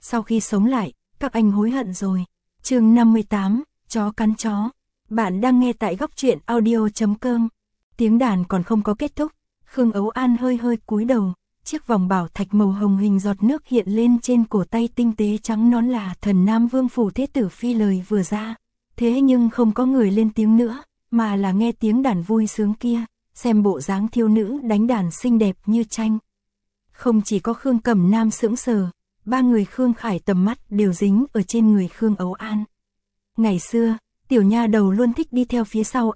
sau khi sống lại, các anh hối hận rồi. Chương 58, chó cắn chó. Bạn đang nghe tại góc truyện audio.com. Tiếng đàn còn không có kết thúc, Khương Ấu An hơi hơi cúi đầu, chiếc vòng bảo thạch màu hồng hình giọt nước hiện lên trên cổ tay tinh tế trắng nõn là Thần Nam Vương phủ Thế tử phi lời vừa ra. Thế nhưng không có người lên tiếng nữa, mà là nghe tiếng đàn vui sướng kia, xem bộ dáng thiếu nữ đánh đàn xinh đẹp như tranh. Không chỉ có Khương Cẩm Nam sững sờ, ba người Khương Khải tầm mắt đều dính ở trên người Khương Ấu An. Ngày xưa, tiểu nha đầu luôn thích đi theo phía sau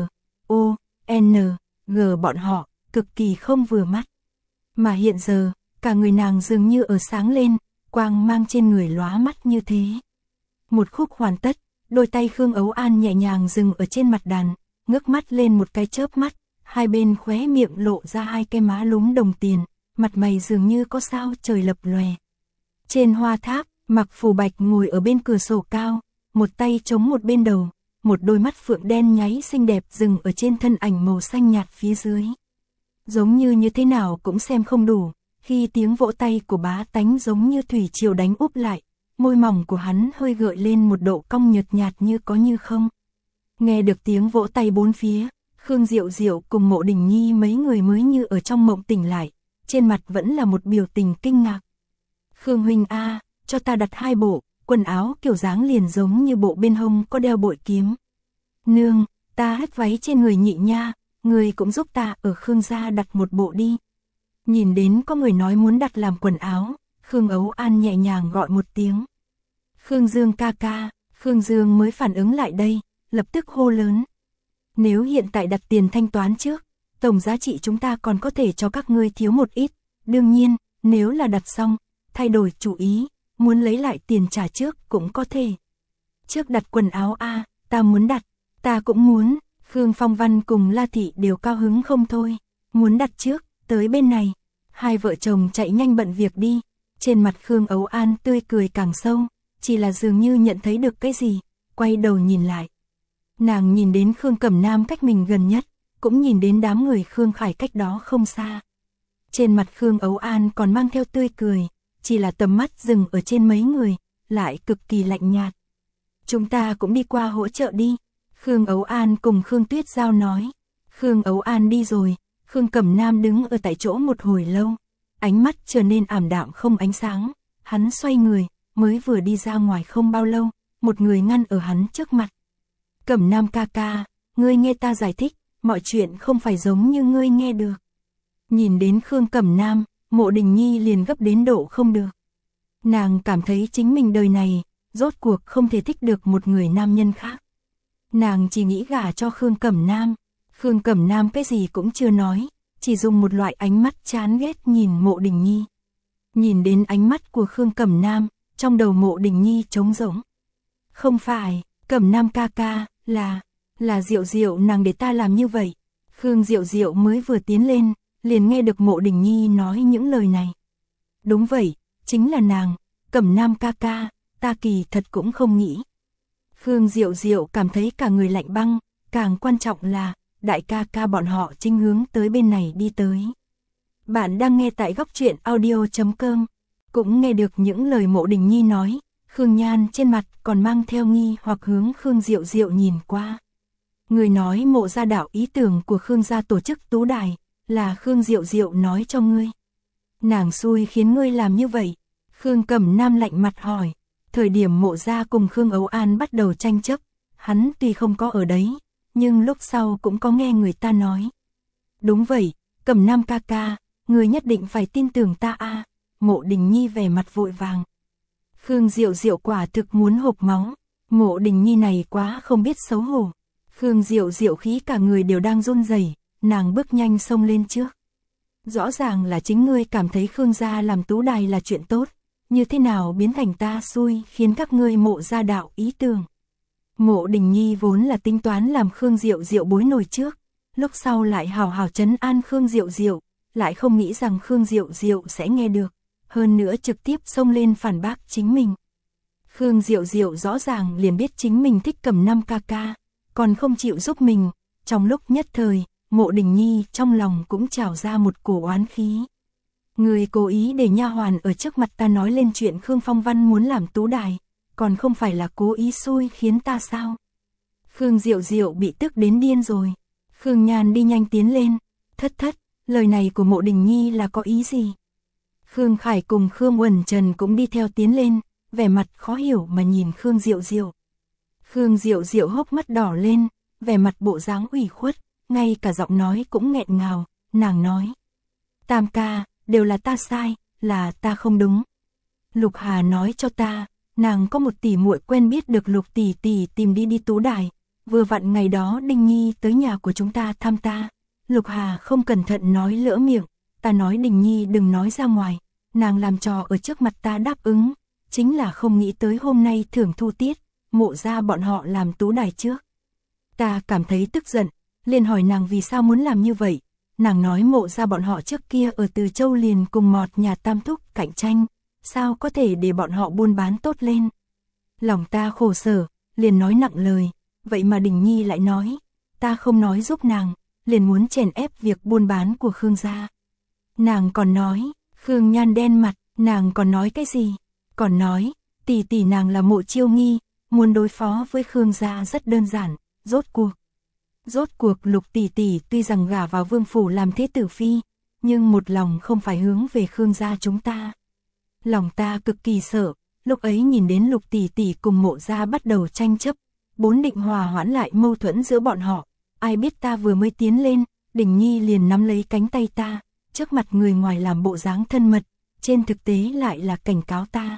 M.O.N.G bọn họ, cực kỳ không vừa mắt. Mà hiện giờ, cả người nàng dường như ở sáng lên, quang mang trên người lóa mắt như thế. Một khúc hoàn tất, đôi tay Khương Ấu An nhẹ nhàng dừng ở trên mặt đàn, ngước mắt lên một cái chớp mắt, hai bên khóe miệng lộ ra hai cái má lúm đồng tiền, mặt mày dường như có sao trời lập lòe. Trên hoa tháp, Mặc Phù Bạch ngồi ở bên cửa sổ cao, một tay chống một bên đầu, một đôi mắt phượng đen nháy xinh đẹp dừng ở trên thân ảnh màu xanh nhạt phía dưới. Giống như thế nào cũng xem không đủ, khi tiếng vỗ tay của bá tánh giống như thủy triều đánh úp lại, môi mỏng của hắn hơi gợi lên một độ cong nhợt nhạt như có như không. Nghe được tiếng vỗ tay bốn phía, Khương Diệu Diệu cùng Mộ Đình Nhi mấy người mới như ở trong mộng tỉnh lại, trên mặt vẫn là một biểu tình kinh ngạc. Khương huynh a, cho ta đặt hai bộ, quần áo kiểu dáng liền giống như bộ bên hông có đeo bội kiếm. Nương, ta hết váy trên người nhị nha, người cũng giúp ta ở Khương gia đặt một bộ đi. Nhìn đến có người nói muốn đặt làm quần áo, Khương Ấu An nhẹ nhàng gọi một tiếng. Khương Dương ca ca, Khương Dương mới phản ứng lại đây, lập tức hô lớn. Nếu hiện tại đặt tiền thanh toán trước, tổng giá trị chúng ta còn có thể cho các ngươi thiếu một ít. Đương nhiên, nếu là đặt xong, thay đổi chủ ý, muốn lấy lại tiền trả trước cũng có thể. Trước đặt quần áo a, ta muốn đặt, ta cũng muốn. Khương Phong Văn cùng La Thị đều cao hứng không thôi, muốn đặt trước, tới bên này. Hai vợ chồng chạy nhanh bận việc đi, trên mặt Khương Ấu An tươi cười càng sâu, chỉ là dường như nhận thấy được cái gì, quay đầu nhìn lại. Nàng nhìn đến Khương Cẩm Nam cách mình gần nhất, cũng nhìn đến đám người Khương Khải cách đó không xa. Trên mặt Khương Ấu An còn mang theo tươi cười, chỉ là tầm mắt dừng ở trên mấy người, lại cực kỳ lạnh nhạt. Chúng ta cũng đi qua hỗ trợ đi. Khương Ấu An cùng Khương Tuyết Giao nói. Khương Ấu An đi rồi, Khương Cẩm Nam đứng ở tại chỗ một hồi lâu, ánh mắt trở nên ảm đạm không ánh sáng. Hắn xoay người, mới vừa đi ra ngoài không bao lâu, một người ngăn ở hắn trước mặt. Cẩm Nam ca ca, ngươi nghe ta giải thích, mọi chuyện không phải giống như ngươi nghe được. Nhìn đến Khương Cẩm Nam, Mộ Đình Nhi liền gấp đến độ không được. Nàng cảm thấy chính mình đời này, rốt cuộc không thể thích được một người nam nhân khác. Nàng chỉ nghĩ gả cho Khương Cẩm Nam. Khương Cẩm Nam cái gì cũng chưa nói, chỉ dùng một loại ánh mắt chán ghét nhìn Mộ Đình Nhi. Nhìn đến ánh mắt của Khương Cẩm Nam, trong đầu Mộ Đình Nhi trống rỗng. Không phải, Cẩm Nam ca ca, là Diệu Diệu nàng để ta làm như vậy. Khương Diệu Diệu mới vừa tiến lên, liền nghe được Mộ Đình Nhi nói những lời này. Đúng vậy, chính là nàng, Cẩm Nam ca ca, ta kỳ thật cũng không nghĩ. Khương Diệu Diệu cảm thấy cả người lạnh băng, càng quan trọng là, đại ca ca bọn họ chính hướng tới bên này đi tới. Bạn đang nghe tại góc truyện audio.com, cũng nghe được những lời Mộ Đình Nhi nói, Khương Nhan trên mặt còn mang theo nghi hoặc hướng Khương Diệu Diệu nhìn qua. Người nói Mộ gia đạo ý tưởng của Khương gia tổ chức tú đài, là Khương Diệu Diệu nói cho ngươi. Nàng xui khiến ngươi làm như vậy. Khương Cẩm Nam lạnh mặt hỏi. Thời điểm Mộ gia cùng Khương Ấu An bắt đầu tranh chấp, hắn tuy không có ở đấy, nhưng lúc sau cũng có nghe người ta nói. Đúng vậy, Cẩm Nam ca ca, ngươi nhất định phải tin tưởng ta a. Mộ Đình Nhi vẻ mặt vội vàng. Khương Diệu Diệu quả thực muốn hộc máu. Mộ Đình Nhi này quá không biết xấu hổ. Khương Diệu Diệu khí cả người đều đang run rẩy, nàng bước nhanh xông lên trước. Rõ ràng là chính ngươi cảm thấy Khương gia làm tú đài là chuyện tốt, như thế nào biến thành ta xui khiến các ngươi Mộ gia đạo ý tưởng. Mộ Đình Nhi vốn là tính toán làm Khương Diệu Diệu bối nổi trước, lúc sau lại hào hào trấn an Khương Diệu Diệu, lại không nghĩ rằng Khương Diệu Diệu sẽ nghe được, hơn nữa trực tiếp xông lên phản bác chính mình. Khương Diệu Diệu rõ ràng liền biết chính mình thích Cẩm Nam ca ca, còn không chịu giúp mình, trong lúc nhất thời, Mộ Đình Nhi trong lòng cũng trào ra một cổ oán khí. Người cố ý để nha hoàn ở trước mặt ta nói lên chuyện Khương Phong Văn muốn làm tú đài, còn không phải là cố ý xui khiến ta sao? Khương Diệu Diệu bị tức đến điên rồi. Khương Nhan đi nhanh tiến lên, thất thất, lời này của Mộ Đình Nhi là có ý gì? Khương Khải cùng Khương Uẩn Trần cũng đi theo tiến lên, vẻ mặt khó hiểu mà nhìn Khương Diệu Diệu. Khương Diệu Diệu hốc mắt đỏ lên, vẻ mặt bộ dáng ủy khuất, ngay cả giọng nói cũng nghẹn ngào, nàng nói. Tam ca, đều là ta sai, là ta không đúng. Lục Hà nói cho ta, nàng có một tỷ muội quen biết được Lục tỷ tỷ tìm đi tú đài, vừa vặn ngày đó Đình Nhi tới nhà của chúng ta thăm ta. Lục Hà không cẩn thận nói lỡ miệng, ta nói Đình Nhi đừng nói ra ngoài, nàng làm trò ở trước mặt ta đáp ứng, chính là không nghĩ tới hôm nay thưởng thu tiết, Mộ gia bọn họ làm tú đài trước. Ta cảm thấy tức giận, liền hỏi nàng vì sao muốn làm như vậy. Nàng nói Mộ gia bọn họ trước kia ở Từ Châu liền cùng Mọt nhà Tam Thúc cạnh tranh, sao có thể để bọn họ buôn bán tốt lên. Lòng ta khổ sở, liền nói nặng lời, vậy mà Đình Nhi lại nói, ta không nói giúp nàng, liền muốn chèn ép việc buôn bán của Khương gia. Nàng còn nói, Khương Nhan đen mặt, nàng còn nói cái gì? Còn nói, tỷ tỷ nàng là Mộ Chiêu Nghi, muốn đối phó với Khương gia rất đơn giản, rốt cuộc Lục tỷ tỷ tuy rằng gả vào vương phủ làm thế tử phi, nhưng một lòng không phải hướng về Khương gia chúng ta. Lòng ta cực kỳ sợ, lúc ấy nhìn đến Lục tỷ tỷ cùng Mộ gia bắt đầu tranh chấp, bốn định hòa hoãn lại mâu thuẫn giữa bọn họ, ai biết ta vừa mới tiến lên, Đình Nhi liền nắm lấy cánh tay ta, trước mặt người ngoài làm bộ dáng thân mật, trên thực tế lại là cảnh cáo ta.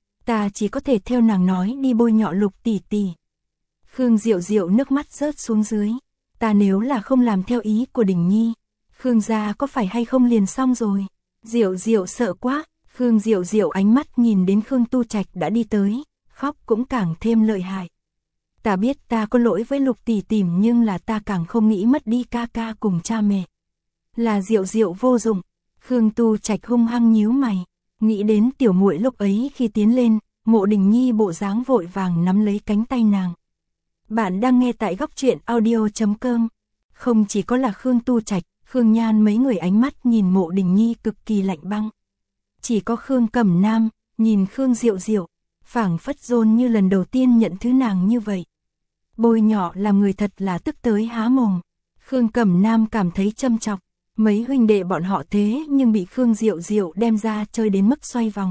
Ta chỉ có thể theo nàng nói đi bôi nhọ Lục tỷ tỷ. Khương Diệu Diệu nước mắt rớt xuống dưới, ta nếu là không làm theo ý của Đình Nhi, Khương gia có phải hay không liền xong rồi. Diệu Diệu sợ quá, Khương Diệu Diệu ánh mắt nhìn đến Khương Tu Trạch đã đi tới, khóc cũng càng thêm lợi hại. Ta biết ta có lỗi với Lục tỷ tỷ nhưng là ta càng không nghĩ mất đi ca ca cùng cha mẹ. Là Diệu Diệu vô dụng. Khương Tu Trạch hung hăng nhíu mày, nghĩ đến tiểu muội lúc ấy khi tiến lên, Mộ Đình Nhi bộ dáng vội vàng nắm lấy cánh tay nàng. Bạn đang nghe tại góc truyện audio.com. Không chỉ có là Khương Tu Trạch, Khương Nhan mấy người ánh mắt nhìn Mộ Đình Nhi cực kỳ lạnh băng. Chỉ có Khương Cẩm Nam, nhìn Khương Diệu Diệu, phảng phất rôn như lần đầu tiên nhận thứ nàng như vậy. Bôi nhọ làm người thật là tức tới há mồm. Khương Cẩm Nam cảm thấy châm chọc, mấy huynh đệ bọn họ thế nhưng bị Khương Diệu Diệu đem ra chơi đến mức xoay vòng.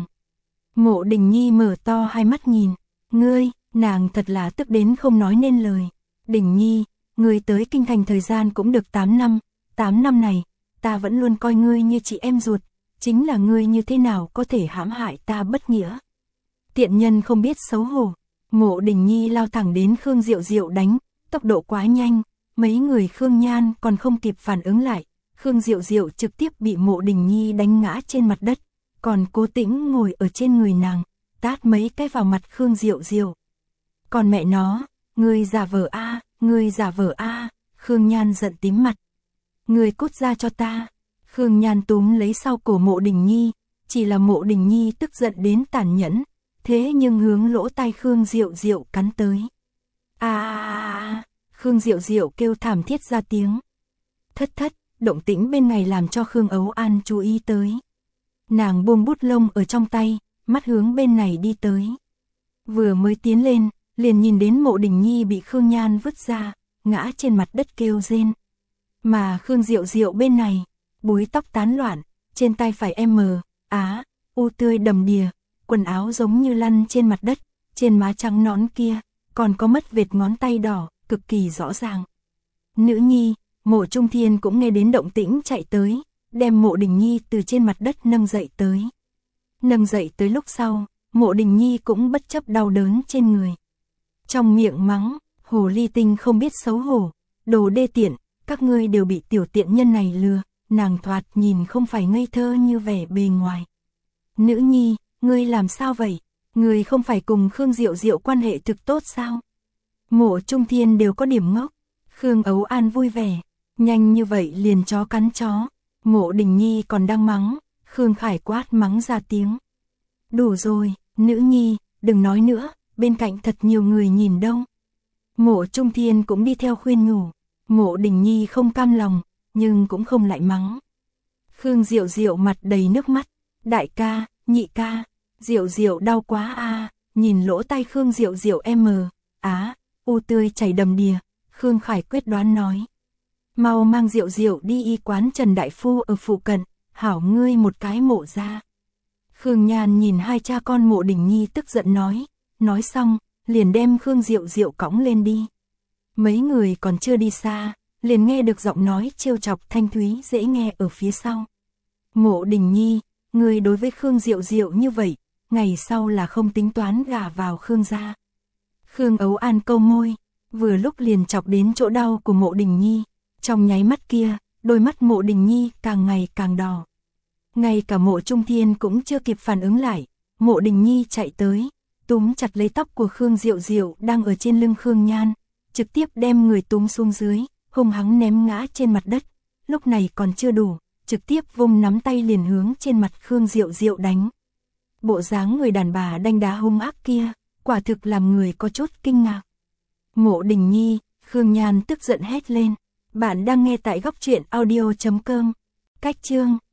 Mộ Đình Nhi mở to hai mắt nhìn, ngươi, nàng thật là tức đến không nói nên lời. Đình Nhi, ngươi tới kinh thành thời gian cũng được 8 năm, 8 năm này, ta vẫn luôn coi ngươi như chị em ruột, chính là ngươi như thế nào có thể hãm hại ta bất nghĩa. Tiện nhân không biết xấu hổ. Mộ Đình Nhi lao thẳng đến Khương Diệu Diệu đánh, tốc độ quá nhanh, mấy người Khương Nhan còn không kịp phản ứng lại, Khương Diệu Diệu trực tiếp bị Mộ Đình Nhi đánh ngã trên mặt đất, còn Cố Tĩnh ngồi ở trên người nàng, tát mấy cái vào mặt Khương Diệu Diệu. Còn mẹ nó, ngươi giả vờ a, ngươi giả vờ a, Khương Nhan giận tím mặt. Ngươi cút ra cho ta. Khương Nhan túm lấy sau cổ Mộ Đình Nhi, chỉ là Mộ Đình Nhi tức giận đến tàn nhẫn, thế nhưng hướng lỗ tai Khương Diệu Diệu cắn tới. Khương Diệu Diệu kêu thảm thiết ra tiếng. Thất thất, động tĩnh bên này làm cho Khương Ấu An chú ý tới. Nàng buông bút lông ở trong tay, mắt hướng bên này đi tới. Vừa mới tiến lên, liền nhìn đến Mộ Đình Nhi bị Khương Nhan vứt ra, ngã trên mặt đất kêu rên. Mà Khương Diệu Diệu bên này, búi tóc tán loạn, trên tay phải u tươi đầm đìa, quần áo giống như lăn trên mặt đất, trên má trắng nõn kia, còn có mất vệt ngón tay đỏ, cực kỳ rõ ràng. Nữ nhi, Mộ Trung Thiên cũng nghe đến động tĩnh chạy tới, đem Mộ Đình Nhi từ trên mặt đất nâng dậy tới. Nâng dậy tới lúc sau, Mộ Đình Nhi cũng bất chấp đau đớn trên người. Trong miệng mắng, hồ ly tinh không biết xấu hổ, đồ đê tiện, các ngươi đều bị tiểu tiện nhân này lừa, nàng thoạt nhìn không phải ngây thơ như vẻ bề ngoài. Nữ nhi, ngươi làm sao vậy? Ngươi không phải cùng Khương Diệu Diệu quan hệ thực tốt sao? Mộ Trung Thiên đều có điểm ngốc. Khương Ấu An vui vẻ, nhanh như vậy liền chó cắn chó. Mộ Đình Nhi còn đang mắng, Khương Khải quát mắng ra tiếng. Đủ rồi, nữ nhi, đừng nói nữa, bên cạnh thật nhiều người nhìn đâu. Mộ Trung Thiên cũng đi theo khuyên nhủ. Mộ Đình Nhi không cam lòng, nhưng cũng không lại mắng. Khương Diệu Diệu mặt đầy nước mắt, đại ca, nhị ca, Diệu Diệu đau quá a. Nhìn lỗ tai Khương Diệu Diệu u tươi chảy đầm đìa, Khương Khải quyết đoán nói. Mau mang Diệu Diệu đi y quán Trần Đại Phu ở phụ cận, hảo ngươi một cái mộ ra. Khương Nhan nhìn hai cha con Mộ Đình Nhi tức giận nói xong, liền đem Khương Diệu Diệu cõng lên đi. Mấy người còn chưa đi xa, liền nghe được giọng nói trêu chọc thanh thúy dễ nghe ở phía sau. Mộ Đình Nhi, ngươi đối với Khương Diệu Diệu như vậy, ngày sau là không tính toán gả vào Khương gia. Khương Ấu An câu môi, vừa lúc liền chọc đến chỗ đau của Mộ Đình Nhi, trong nháy mắt kia, đôi mắt Mộ Đình Nhi càng ngày càng đỏ. Ngay cả Mộ Trung Thiên cũng chưa kịp phản ứng lại, Mộ Đình Nhi chạy tới, túm chặt lấy tóc của Khương Diệu Diệu đang ở trên lưng Khương Nhan, trực tiếp đem người túm xuống dưới, hung hăng ném ngã trên mặt đất, lúc này còn chưa đủ, trực tiếp vung nắm tay liền hướng trên mặt Khương Diệu Diệu đánh. Bộ dáng người đàn bà đanh đá hung ác kia, quả thực làm người có chút kinh ngạc. Mộ Đình Nhi, Khương Nhan tức giận hét lên. Bạn đang nghe tại góc truyện audio.com. Cách chương